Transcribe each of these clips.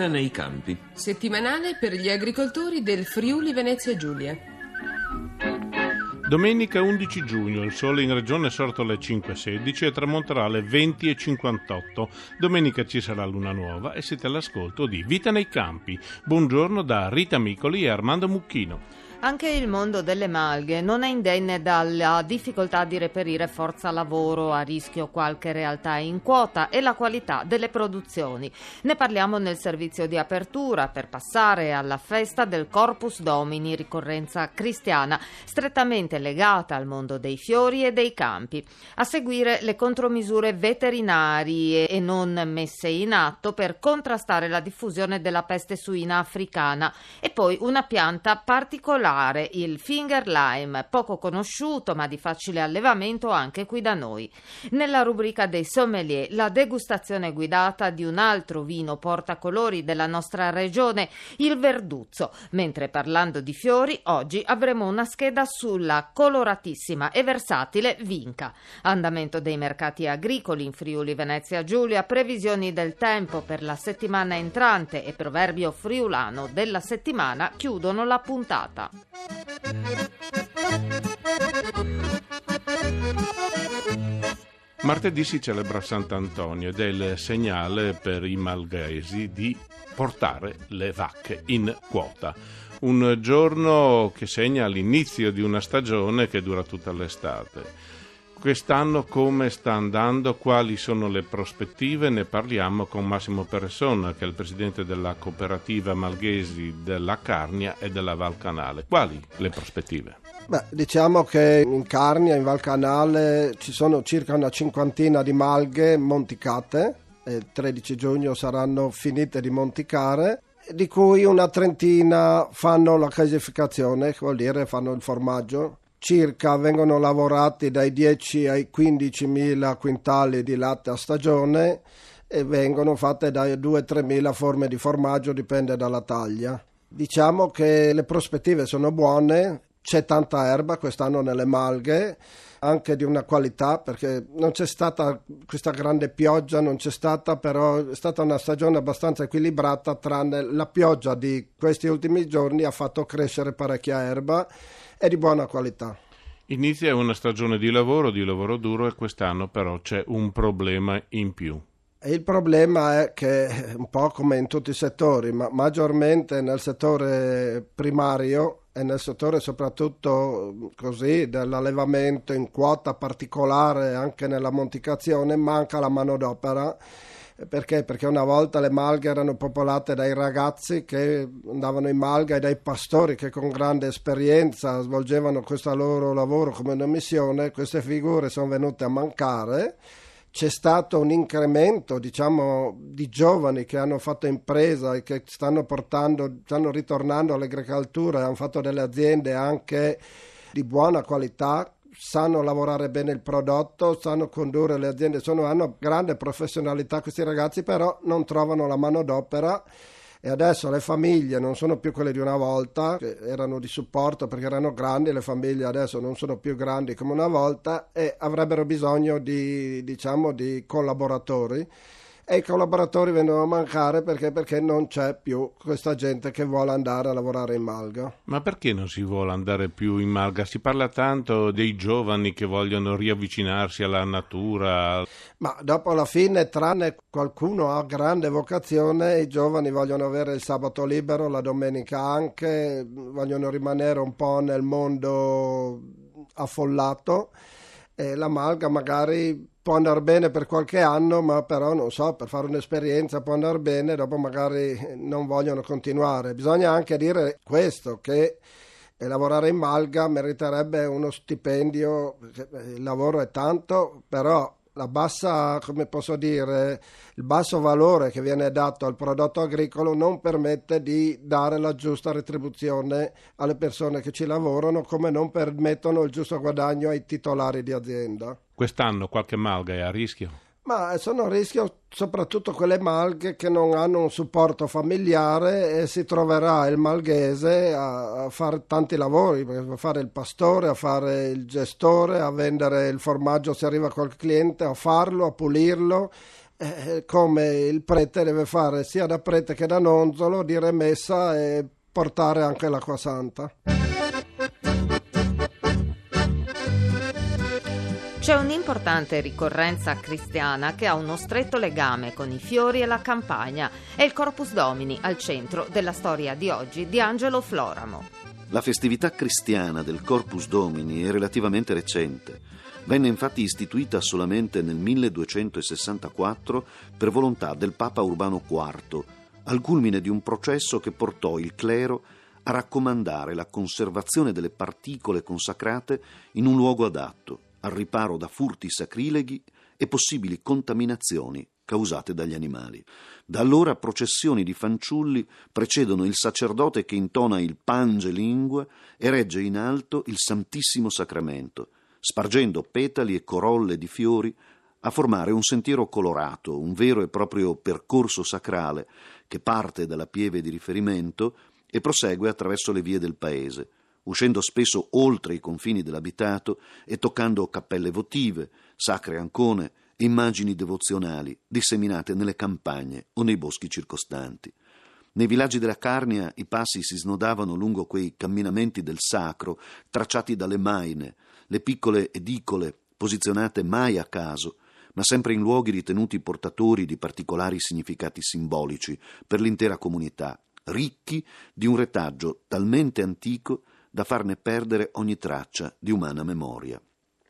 nei campi. Settimanale per gli agricoltori del Friuli Venezia Giulia. Domenica 11 giugno, il sole in regione è sorto alle 5:16 e tramonterà alle 20:58. Domenica ci sarà luna nuova e siete all'ascolto di Vita nei campi. Buongiorno da Rita Micoli e Armando Mucchino. Anche il mondo delle malghe non è indenne dalla difficoltà di reperire forza lavoro, a rischio qualche realtà in quota e la qualità delle produzioni. Ne parliamo nel servizio di apertura per passare alla festa del Corpus Domini, ricorrenza cristiana, strettamente legata al mondo dei fiori e dei campi. A seguire le contromisure veterinarie e non messe in atto per contrastare la diffusione della peste suina africana e poi una pianta particolare, il finger lime, poco conosciuto ma di facile allevamento anche qui da noi. Nella rubrica dei sommelier, la degustazione guidata di un altro vino portacolori della nostra regione, il Verduzzo, mentre parlando di fiori oggi avremo una scheda sulla coloratissima e versatile vinca. Andamento dei mercati agricoli in Friuli Venezia Giulia, previsioni del tempo per la settimana entrante e proverbio friulano della settimana chiudono la puntata. Martedì si celebra Sant'Antonio ed è il segnale per i malghesi di portare le vacche in quota. Un giorno che segna l'inizio di una stagione che dura tutta l'estate. Quest'anno come sta andando, quali sono le prospettive? Ne parliamo con Massimo Persona, che è il presidente della cooperativa malghesi della Carnia e della Val Canale. Quali le prospettive? Diciamo che in Carnia, in Val Canale, ci sono circa una cinquantina di malghe monticate, il 13 giugno saranno finite di monticare, di cui una trentina fanno la casificazione, che vuol dire fanno il formaggio. Circa vengono lavorati dai 10 ai 15.000 quintali di latte a stagione e vengono fatte da 2-3.000 forme di formaggio, dipende dalla taglia. Diciamo che le prospettive sono buone, c'è tanta erba quest'anno nelle malghe, anche di una qualità, perché non c'è stata questa grande pioggia, però è stata una stagione abbastanza equilibrata, tranne la pioggia di questi ultimi giorni ha fatto crescere parecchia erba e di buona qualità. Inizia una stagione di lavoro duro, e quest'anno però c'è un problema in più. E il problema è che, un po' come in tutti i settori, ma maggiormente nel settore primario e nel settore soprattutto così dell'allevamento in quota particolare, anche nella monticazione, manca la manodopera. Perché? Perché una volta le malghe erano popolate dai ragazzi che andavano in malga e dai pastori che con grande esperienza svolgevano questo loro lavoro come una missione. Queste figure sono venute a mancare. C'è stato un incremento, diciamo, di giovani che hanno fatto impresa e che stanno ritornando all'agricoltura e hanno fatto delle aziende anche di buona qualità, sanno lavorare bene il prodotto, sanno condurre le aziende, hanno grande professionalità questi ragazzi, però non trovano la manodopera. E adesso le famiglie non sono più quelle di una volta, che erano di supporto perché erano grandi, le famiglie adesso non sono più grandi come una volta e avrebbero bisogno di collaboratori. E i collaboratori vengono a mancare perché non c'è più questa gente che vuole andare a lavorare in malga. Ma perché non si vuole andare più in malga? Si parla tanto dei giovani che vogliono riavvicinarsi alla natura. Ma dopo la fine, tranne qualcuno ha grande vocazione, i giovani vogliono avere il sabato libero, la domenica anche, vogliono rimanere un po' nel mondo affollato. E la malga magari può andare bene per qualche anno, ma però non so, per fare un'esperienza può andare bene, dopo magari non vogliono continuare. Bisogna anche dire questo, che lavorare in malga meriterebbe uno stipendio, il lavoro è tanto, però il basso valore che viene dato al prodotto agricolo non permette di dare la giusta retribuzione alle persone che ci lavorano, come non permettono il giusto guadagno ai titolari di azienda. Quest'anno qualche malga è a rischio? Ma sono a rischio soprattutto quelle malghe che non hanno un supporto familiare e si troverà il malghese a fare tanti lavori, a fare il pastore, a fare il gestore, a vendere il formaggio se arriva qualche cliente, a farlo, a pulirlo come il prete deve fare sia da prete che da nonzolo, dire messa e portare anche l'acqua santa. C'è un'importante ricorrenza cristiana che ha uno stretto legame con i fiori e la campagna. È il Corpus Domini, al centro della storia di oggi di Angelo Floramo. La festività cristiana del Corpus Domini è relativamente recente. Venne infatti istituita solamente nel 1264 per volontà del Papa Urbano IV, al culmine di un processo che portò il clero a raccomandare la conservazione delle particole consacrate in un luogo adatto, al riparo da furti sacrileghi e possibili contaminazioni causate dagli animali. Da allora processioni di fanciulli precedono il sacerdote che intona il Pange Lingue e regge in alto il Santissimo Sacramento, spargendo petali e corolle di fiori a formare un sentiero colorato, un vero e proprio percorso sacrale che parte dalla pieve di riferimento e prosegue attraverso le vie del paese, uscendo spesso oltre i confini dell'abitato e toccando cappelle votive, sacre ancone e immagini devozionali disseminate nelle campagne o nei boschi circostanti. Nei villaggi della Carnia i passi si snodavano lungo quei camminamenti del sacro tracciati dalle maine, le piccole edicole posizionate mai a caso, ma sempre in luoghi ritenuti portatori di particolari significati simbolici per l'intera comunità, ricchi di un retaggio talmente antico da farne perdere ogni traccia di umana memoria.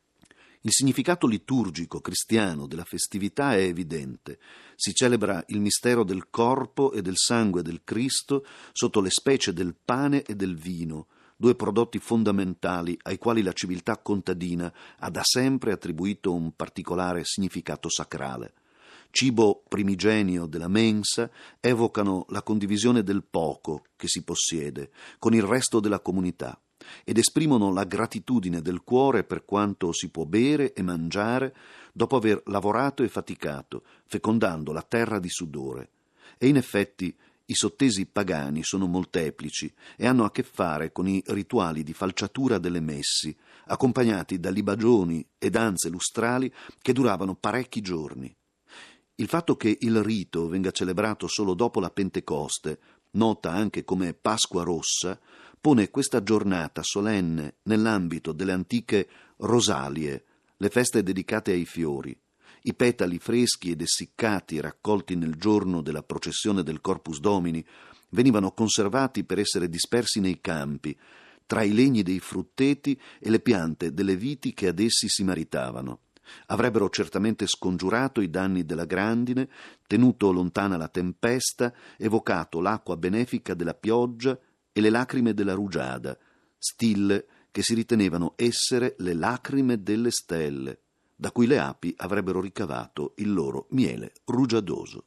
Il significato liturgico cristiano della festività è evidente. Si celebra il mistero del corpo e del sangue del Cristo sotto le specie del pane e del vino, due prodotti fondamentali ai quali la civiltà contadina ha da sempre attribuito un particolare significato sacrale. Cibo primigenio della mensa, evocano la condivisione del poco che si possiede con il resto della comunità ed esprimono la gratitudine del cuore per quanto si può bere e mangiare dopo aver lavorato e faticato, fecondando la terra di sudore. E in effetti i sottesi pagani sono molteplici e hanno a che fare con i rituali di falciatura delle messi, accompagnati da libagioni e danze lustrali che duravano parecchi giorni. Il fatto che il rito venga celebrato solo dopo la Pentecoste, nota anche come Pasqua Rossa, pone questa giornata solenne nell'ambito delle antiche rosalie, le feste dedicate ai fiori. I petali freschi ed essiccati raccolti nel giorno della processione del Corpus Domini venivano conservati per essere dispersi nei campi, tra i legni dei frutteti e le piante delle viti che ad essi si maritavano. Avrebbero certamente scongiurato i danni della grandine, tenuto lontana la tempesta, evocato l'acqua benefica della pioggia e le lacrime della rugiada, stille che si ritenevano essere le lacrime delle stelle, da cui le api avrebbero ricavato il loro miele rugiadoso.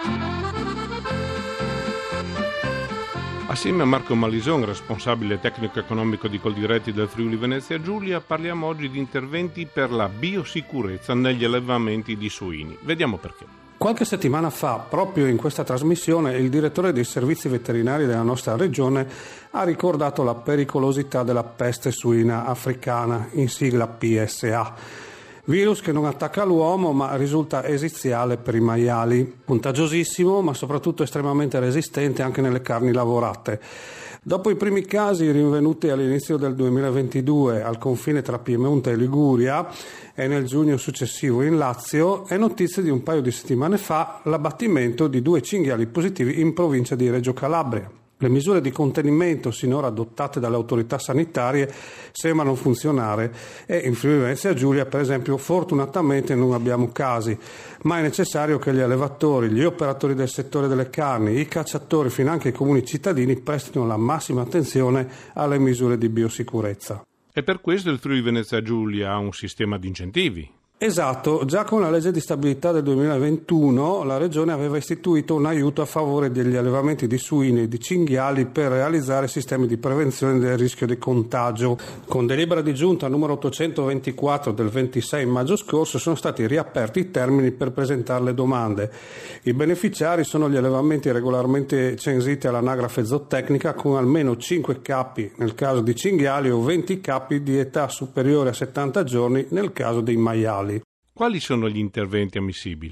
Assieme a Marco Malison, responsabile tecnico-economico di Coldiretti del Friuli Venezia Giulia, parliamo oggi di interventi per la biosicurezza negli allevamenti di suini. Vediamo perché. Qualche settimana fa, proprio in questa trasmissione, il direttore dei servizi veterinari della nostra regione ha ricordato la pericolosità della peste suina africana, in sigla PSA. Virus che non attacca l'uomo ma risulta esiziale per i maiali, contagiosissimo ma soprattutto estremamente resistente anche nelle carni lavorate. Dopo i primi casi rinvenuti all'inizio del 2022 al confine tra Piemonte e Liguria e nel giugno successivo in Lazio, è notizia di un paio di settimane fa l'abbattimento di 2 cinghiali positivi in provincia di Reggio Calabria. Le misure di contenimento sinora adottate dalle autorità sanitarie sembrano funzionare e in Friuli Venezia Giulia, per esempio, fortunatamente non abbiamo casi, ma è necessario che gli allevatori, gli operatori del settore delle carni, i cacciatori, finanche i comuni cittadini prestino la massima attenzione alle misure di biosicurezza. E per questo il Friuli Venezia Giulia ha un sistema di incentivi. Esatto, già con la legge di stabilità del 2021 la Regione aveva istituito un aiuto a favore degli allevamenti di suini e di cinghiali per realizzare sistemi di prevenzione del rischio di contagio. Con delibera di giunta numero 824 del 26 maggio scorso sono stati riaperti i termini per presentare le domande. I beneficiari sono gli allevamenti regolarmente censiti all'anagrafe zootecnica con almeno 5 capi nel caso di cinghiali o 20 capi di età superiore a 70 giorni nel caso dei maiali. Quali sono gli interventi ammissibili?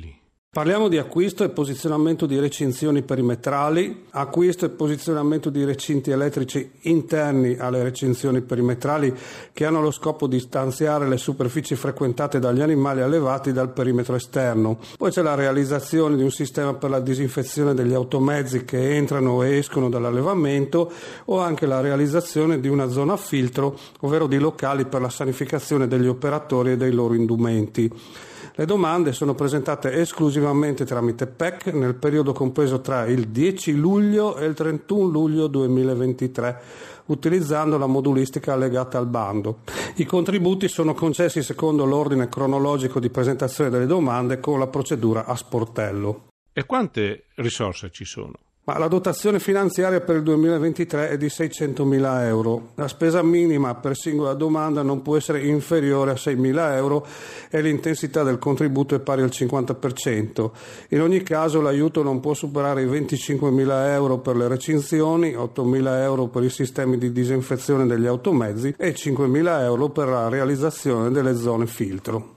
Parliamo di acquisto e posizionamento di recinzioni perimetrali, acquisto e posizionamento di recinti elettrici interni alle recinzioni perimetrali che hanno lo scopo di distanziare le superfici frequentate dagli animali allevati dal perimetro esterno. Poi c'è la realizzazione di un sistema per la disinfezione degli automezzi che entrano e escono dall'allevamento, o anche la realizzazione di una zona filtro, ovvero di locali per la sanificazione degli operatori e dei loro indumenti. Le domande sono presentate esclusivamente tramite PEC nel periodo compreso tra il 10 luglio e il 31 luglio 2023, utilizzando la modulistica allegata al bando. I contributi sono concessi secondo l'ordine cronologico di presentazione delle domande con la procedura a sportello. E quante risorse ci sono? Ma la dotazione finanziaria per il 2023 è di 600.000 euro. La spesa minima per singola domanda non può essere inferiore a 6.000 euro e l'intensità del contributo è pari al 50%. In ogni caso l'aiuto non può superare i 25.000 euro per le recinzioni, 8.000 euro per i sistemi di disinfezione degli automezzi e 5.000 euro per la realizzazione delle zone filtro.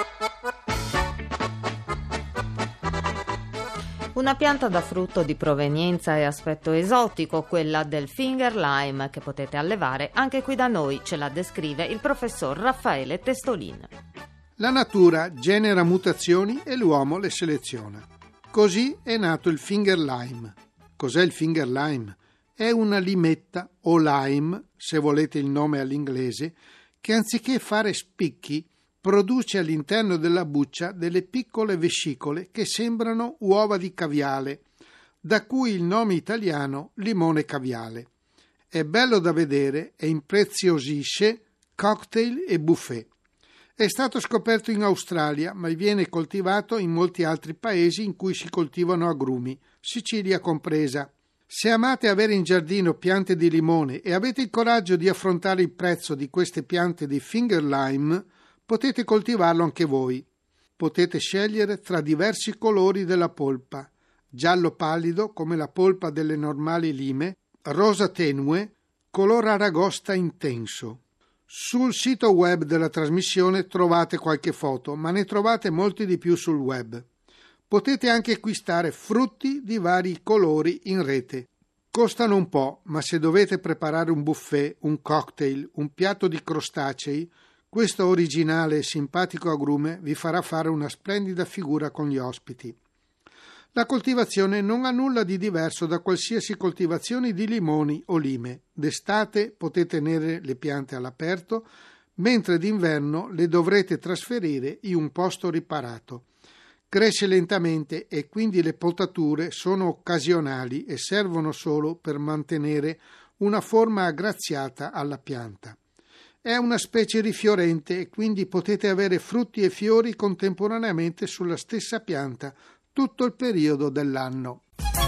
Una pianta da frutto di provenienza e aspetto esotico, quella del finger lime, che potete allevare anche qui da noi, ce la descrive il professor Raffaele Testolin. La natura genera mutazioni e l'uomo le seleziona. Così è nato il finger lime. Cos'è il finger lime? È una limetta o lime, se volete il nome all'inglese, che anziché fare spicchi produce all'interno della buccia delle piccole vescicole che sembrano uova di caviale, da cui il nome italiano limone caviale. È bello da vedere e impreziosisce cocktail e buffet. È stato scoperto in Australia, ma viene coltivato in molti altri paesi in cui si coltivano agrumi, Sicilia compresa. Se amate avere in giardino piante di limone e avete il coraggio di affrontare il prezzo di queste piante di finger lime, potete coltivarlo anche voi. Potete scegliere tra diversi colori della polpa: giallo pallido come la polpa delle normali lime, rosa tenue, color aragosta intenso. Sul sito web della trasmissione trovate qualche foto, ma ne trovate molti di più sul web. Potete anche acquistare frutti di vari colori in rete. Costano un po', ma se dovete preparare un buffet, un cocktail, un piatto di crostacei, questo originale e simpatico agrume vi farà fare una splendida figura con gli ospiti. La coltivazione non ha nulla di diverso da qualsiasi coltivazione di limoni o lime. D'estate potete tenere le piante all'aperto, mentre d'inverno le dovrete trasferire in un posto riparato. Cresce lentamente e quindi le potature sono occasionali e servono solo per mantenere una forma aggraziata alla pianta. È una specie rifiorente e quindi potete avere frutti e fiori contemporaneamente sulla stessa pianta tutto il periodo dell'anno.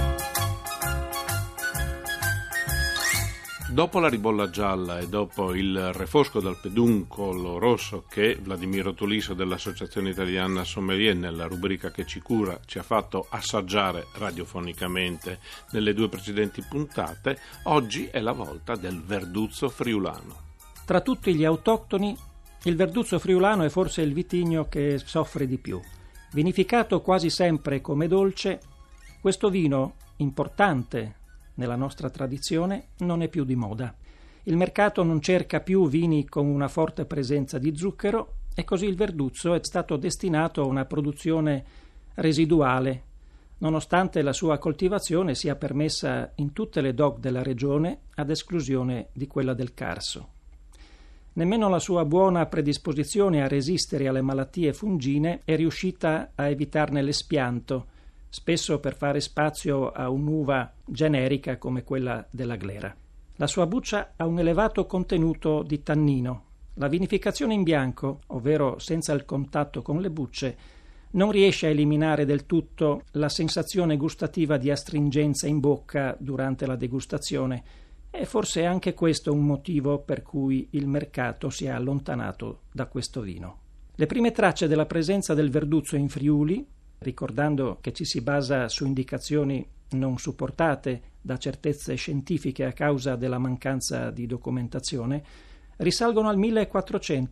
Dopo la ribolla gialla e dopo il refosco dal peduncolo rosso che Vladimiro Tuliso dell'Associazione Italiana Sommelier, nella rubrica che ci cura, ci ha fatto assaggiare radiofonicamente nelle 2 precedenti puntate, oggi è la volta del verduzzo friulano. Tra tutti gli autoctoni, il verduzzo friulano è forse il vitigno che soffre di più. Vinificato quasi sempre come dolce, questo vino, importante nella nostra tradizione, non è più di moda. Il mercato non cerca più vini con una forte presenza di zucchero e così il verduzzo è stato destinato a una produzione residuale, nonostante la sua coltivazione sia permessa in tutte le DOC della regione ad esclusione di quella del Carso. Nemmeno la sua buona predisposizione a resistere alle malattie fungine è riuscita a evitarne l'espianto, spesso per fare spazio a un'uva generica come quella della glera. La sua buccia ha un elevato contenuto di tannino. La vinificazione in bianco, ovvero senza il contatto con le bucce, non riesce a eliminare del tutto la sensazione gustativa di astringenza in bocca durante la degustazione. E forse è anche questo un motivo per cui il mercato si è allontanato da questo vino. Le prime tracce della presenza del verduzzo in Friuli, ricordando che ci si basa su indicazioni non supportate da certezze scientifiche a causa della mancanza di documentazione, risalgono al 1400,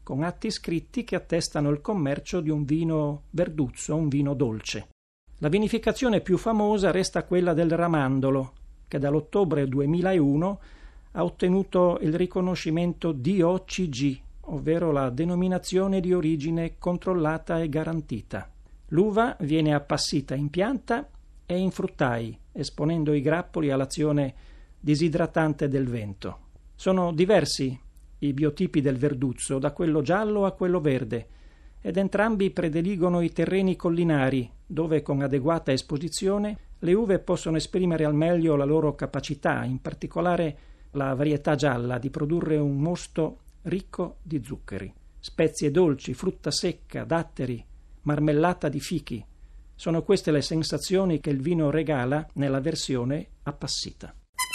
con atti scritti che attestano il commercio di un vino verduzzo, un vino dolce. La vinificazione più famosa resta quella del Ramandolo, che dall'ottobre 2001 ha ottenuto il riconoscimento DOCG, ovvero la denominazione di origine controllata e garantita. L'uva viene appassita in pianta e in fruttai, esponendo i grappoli all'azione disidratante del vento. Sono diversi i biotipi del verduzzo, da quello giallo a quello verde, ed entrambi prediligono i terreni collinari, dove con adeguata esposizione le uve possono esprimere al meglio la loro capacità, in particolare la varietà gialla, di produrre un mosto ricco di zuccheri, spezie dolci, frutta secca, datteri, marmellata di fichi. Sono queste le sensazioni che il vino regala nella versione appassita.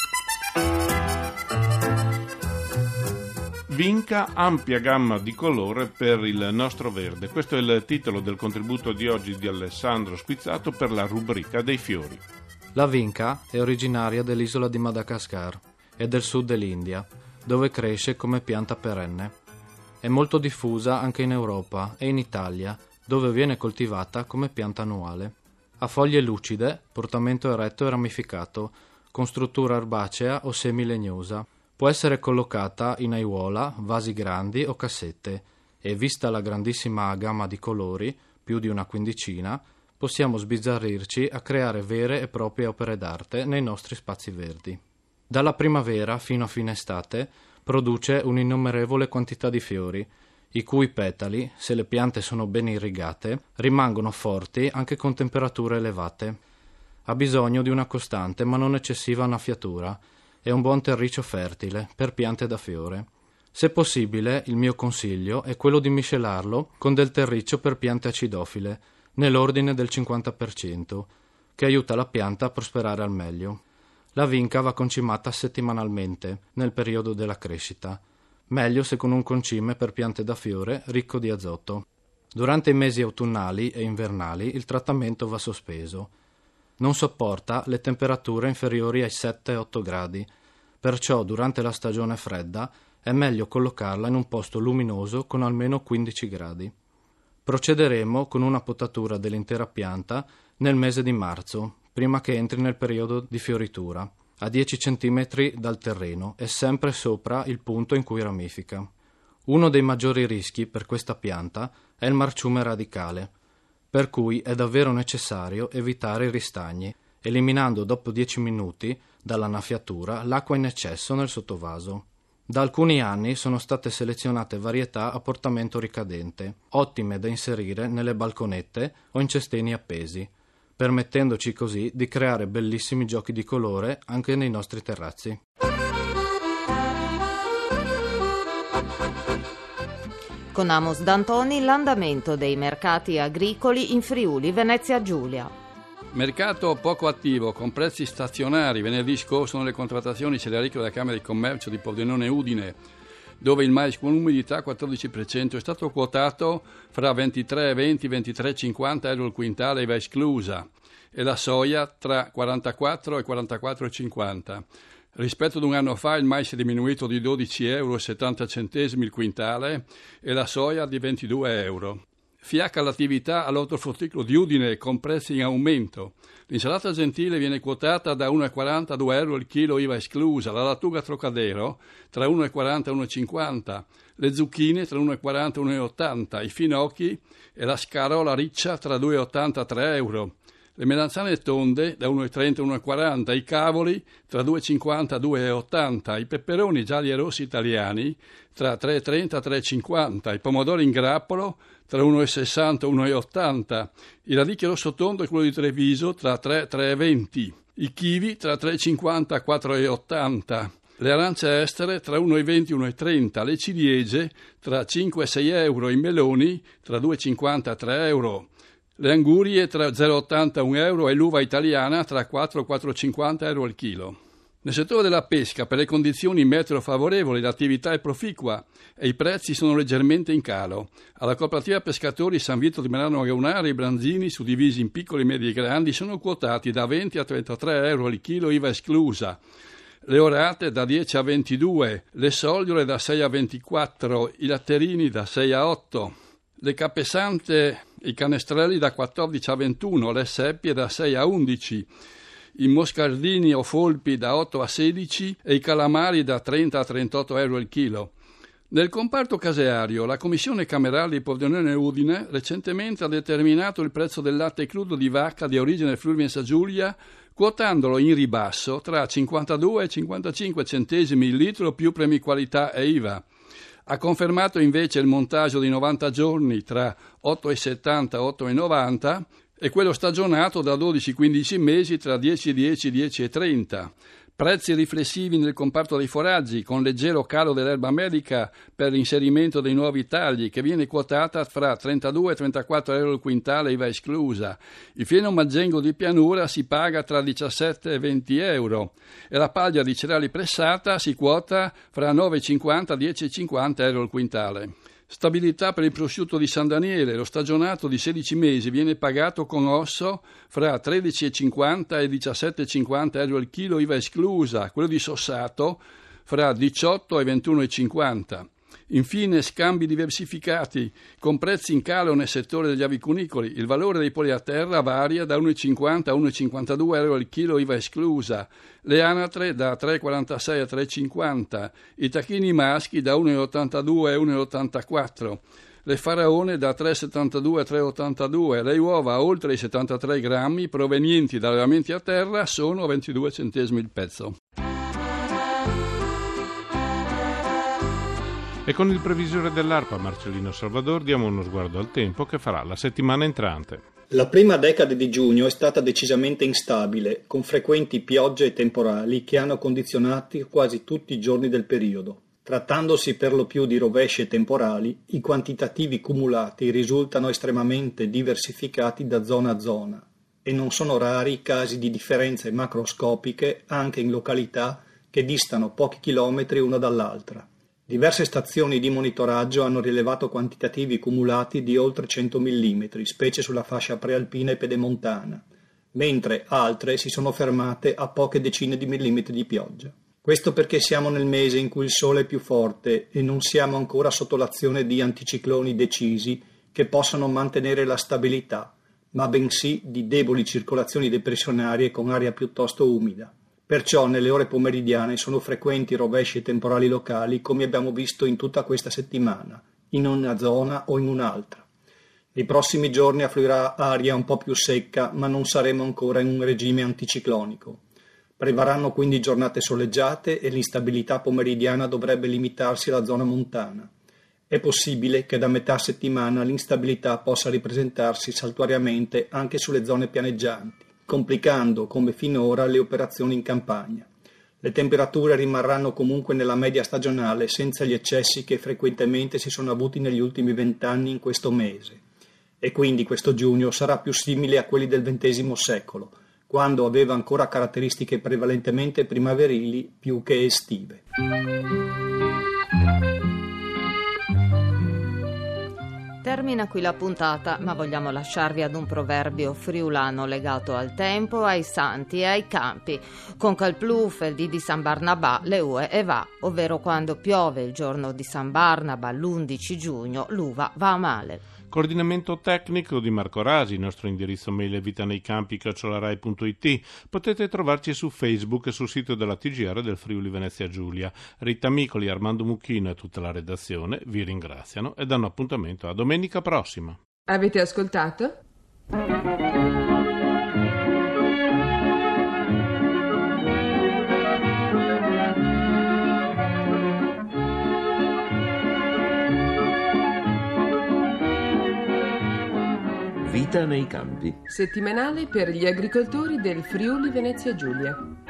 Vinca ampia gamma di colore per il nostro verde. Questo è il titolo del contributo di oggi di Alessandro Spizzato per la rubrica dei fiori. La vinca è originaria dell'isola di Madagascar e del sud dell'India, dove cresce come pianta perenne. È molto diffusa anche in Europa e in Italia, dove viene coltivata come pianta annuale. Ha foglie lucide, portamento eretto e ramificato, con struttura erbacea o semilegnosa. Può essere collocata in aiuola, vasi grandi o cassette e, vista la grandissima gamma di colori, più di una quindicina, possiamo sbizzarrirci a creare vere e proprie opere d'arte nei nostri spazi verdi. Dalla primavera fino a fine estate produce un'innumerevole quantità di fiori, i cui petali, se le piante sono ben irrigate, rimangono forti anche con temperature elevate. Ha bisogno di una costante ma non eccessiva annaffiatura e un buon terriccio fertile per piante da fiore. Se possibile, il mio consiglio è quello di miscelarlo con del terriccio per piante acidofile, nell'ordine del 50%, che aiuta la pianta a prosperare al meglio. La vinca va concimata settimanalmente, nel periodo della crescita, meglio se con un concime per piante da fiore ricco di azoto. Durante i mesi autunnali e invernali il trattamento va sospeso. Non sopporta le temperature inferiori ai 7-8 gradi, perciò durante la stagione fredda è meglio collocarla in un posto luminoso con almeno 15 gradi. Procederemo con una potatura dell'intera pianta nel mese di marzo, prima che entri nel periodo di fioritura, a 10 cm dal terreno e sempre sopra il punto in cui ramifica. Uno dei maggiori rischi per questa pianta è il marciume radicale, per cui è davvero necessario evitare i ristagni, eliminando dopo 10 minuti dall'annaffiatura l'acqua in eccesso nel sottovaso. Da alcuni anni sono state selezionate varietà a portamento ricadente, ottime da inserire nelle balconette o in cestini appesi, permettendoci così di creare bellissimi giochi di colore anche nei nostri terrazzi. Con Amos D'Antoni l'andamento dei mercati agricoli in Friuli Venezia Giulia. Mercato poco attivo, con prezzi stazionari. Venerdì scorso nelle contrattazioni cerealicole della Camera di Commercio di Pordenone Udine, dove il mais con umidità 14% è stato quotato fra 23,20 e 23,50 euro il quintale, IVA esclusa, e la soia tra 44 e 44,50. Rispetto ad un anno fa il mais è diminuito di 12,70 euro il quintale e la soia di 22 euro. Fiacca l'attività all'ortofrutticolo di Udine con prezzi in aumento. L'insalata gentile viene quotata da 1,40 a 2 euro il chilo, IVA esclusa. La lattuga Trocadero tra 1,40 e 1,50. Le zucchine tra 1,40 e 1,80. I finocchi e la scarola riccia tra 2,80 e 3 euro. Le melanzane tonde da 1,30 a 1,40, i cavoli tra 2,50 a 2,80, i peperoni gialli e rossi italiani tra 3,30 a 3,50, i pomodori in grappolo tra 1,60 e 1,80, il radicchio rosso tondo e quello di Treviso tra 3 e 3,20, i kiwi tra 3,50 a 4,80, le arance estere tra 1,20 e 1,30, le ciliegie tra 5 e 6 euro, i meloni tra 2,50 e 3 euro. Le angurie tra 0,80 e 1 euro e l'uva italiana tra 4 e 4,50 euro al chilo. Nel settore della pesca, per le condizioni meteo favorevoli, l'attività è proficua e i prezzi sono leggermente in calo. Alla cooperativa pescatori San Vito di Merano Gaunare i branzini, suddivisi in piccoli, medi e grandi, sono quotati da 20 a 33 euro al chilo, IVA esclusa. le orate da 10 a 22, le sogliole da 6 a 24, i latterini da 6 a 8, le capesante e i canestrelli da 14 a 21, le seppie da 6 a 11, i moscardini o folpi da 8 a 16 e i calamari da 30 a 38 euro il chilo. Nel comparto caseario, la Commissione Camerale di Pordenone Udine recentemente ha determinato il prezzo del latte crudo di vacca di origine Friuli Venezia Giulia, quotandolo in ribasso tra 52 e 55 centesimi il litro più premi qualità e IVA. Ha confermato invece il montaggio di 90 giorni tra 8,70 e 8,90 e quello stagionato da 12-15 mesi tra 10,10 e 10,30. Prezzi riflessivi nel comparto dei foraggi, con leggero calo dell'erba medica per l'inserimento dei nuovi tagli, che viene quotata fra 32 e 34 euro il quintale, IVA esclusa. Il fieno maggengo di pianura si paga tra 17 e 20 euro e la paglia di cereali pressata si quota fra 9,50 e 10,50 euro il quintale. Stabilità per il prosciutto di San Daniele, lo stagionato di 16 mesi viene pagato con osso fra 13,50 e 17,50 euro il chilo, IVA esclusa, quello di Sossato fra 18 e 21,50. Infine scambi diversificati con prezzi in calo nel settore degli avicunicoli. Il valore dei polli a terra varia da 1,50 a 1,52 euro al chilo, IVA esclusa, le anatre da 3,46 a 3,50, i tacchini maschi da 1,82 a 1,84, le faraone da 3,72 a 3,82, le uova oltre i 73 grammi provenienti da allevamenti a terra sono 22 centesimi il pezzo. E con il previsore dell'ARPA Marcellino Salvador diamo uno sguardo al tempo che farà la settimana entrante. La prima decade di giugno è stata decisamente instabile, con frequenti piogge e temporali che hanno condizionato quasi tutti i giorni del periodo. Trattandosi per lo più di rovesci e temporali, i quantitativi cumulati risultano estremamente diversificati da zona a zona e non sono rari i casi di differenze macroscopiche anche in località che distano pochi chilometri una dall'altra. Diverse stazioni di monitoraggio hanno rilevato quantitativi cumulati di oltre 100 mm, specie sulla fascia prealpina e pedemontana, mentre altre si sono fermate a poche decine di millimetri di pioggia. Questo perché siamo nel mese in cui il sole è più forte e non siamo ancora sotto l'azione di anticicloni decisi che possano mantenere la stabilità, ma bensì di deboli circolazioni depressionarie con aria piuttosto umida. Perciò nelle ore pomeridiane sono frequenti rovesci e temporali locali come abbiamo visto in tutta questa settimana, in una zona o in un'altra. Nei prossimi giorni affluirà aria un po' più secca, ma non saremo ancora in un regime anticiclonico. Prevarranno quindi giornate soleggiate e l'instabilità pomeridiana dovrebbe limitarsi alla zona montana. È possibile che da metà settimana l'instabilità possa ripresentarsi saltuariamente anche sulle zone pianeggianti, complicando come finora le operazioni in campagna. Le temperature rimarranno comunque nella media stagionale senza gli eccessi che frequentemente si sono avuti negli ultimi 20 anni in questo mese e quindi questo giugno sarà più simile a quelli del XX secolo, quando aveva ancora caratteristiche prevalentemente primaverili più che estive. Termina qui la puntata, ma vogliamo lasciarvi ad un proverbio friulano legato al tempo, ai santi e ai campi. Con Calpluf, di San Barnabà, le ue e va, ovvero quando piove il giorno di San Barnaba, l'11 giugno, l'uva va a male. Coordinamento tecnico di Marco Rasi, il nostro indirizzo mail è vitaneiCampi@rai.it. Potete trovarci su Facebook e sul sito della TGR del Friuli Venezia Giulia. Rita Micoli, Armando Mucchino e tutta la redazione vi ringraziano e danno appuntamento a domenica prossima. Avete ascoltato? Vita nei campi. Settimanale per gli agricoltori del Friuli Venezia Giulia.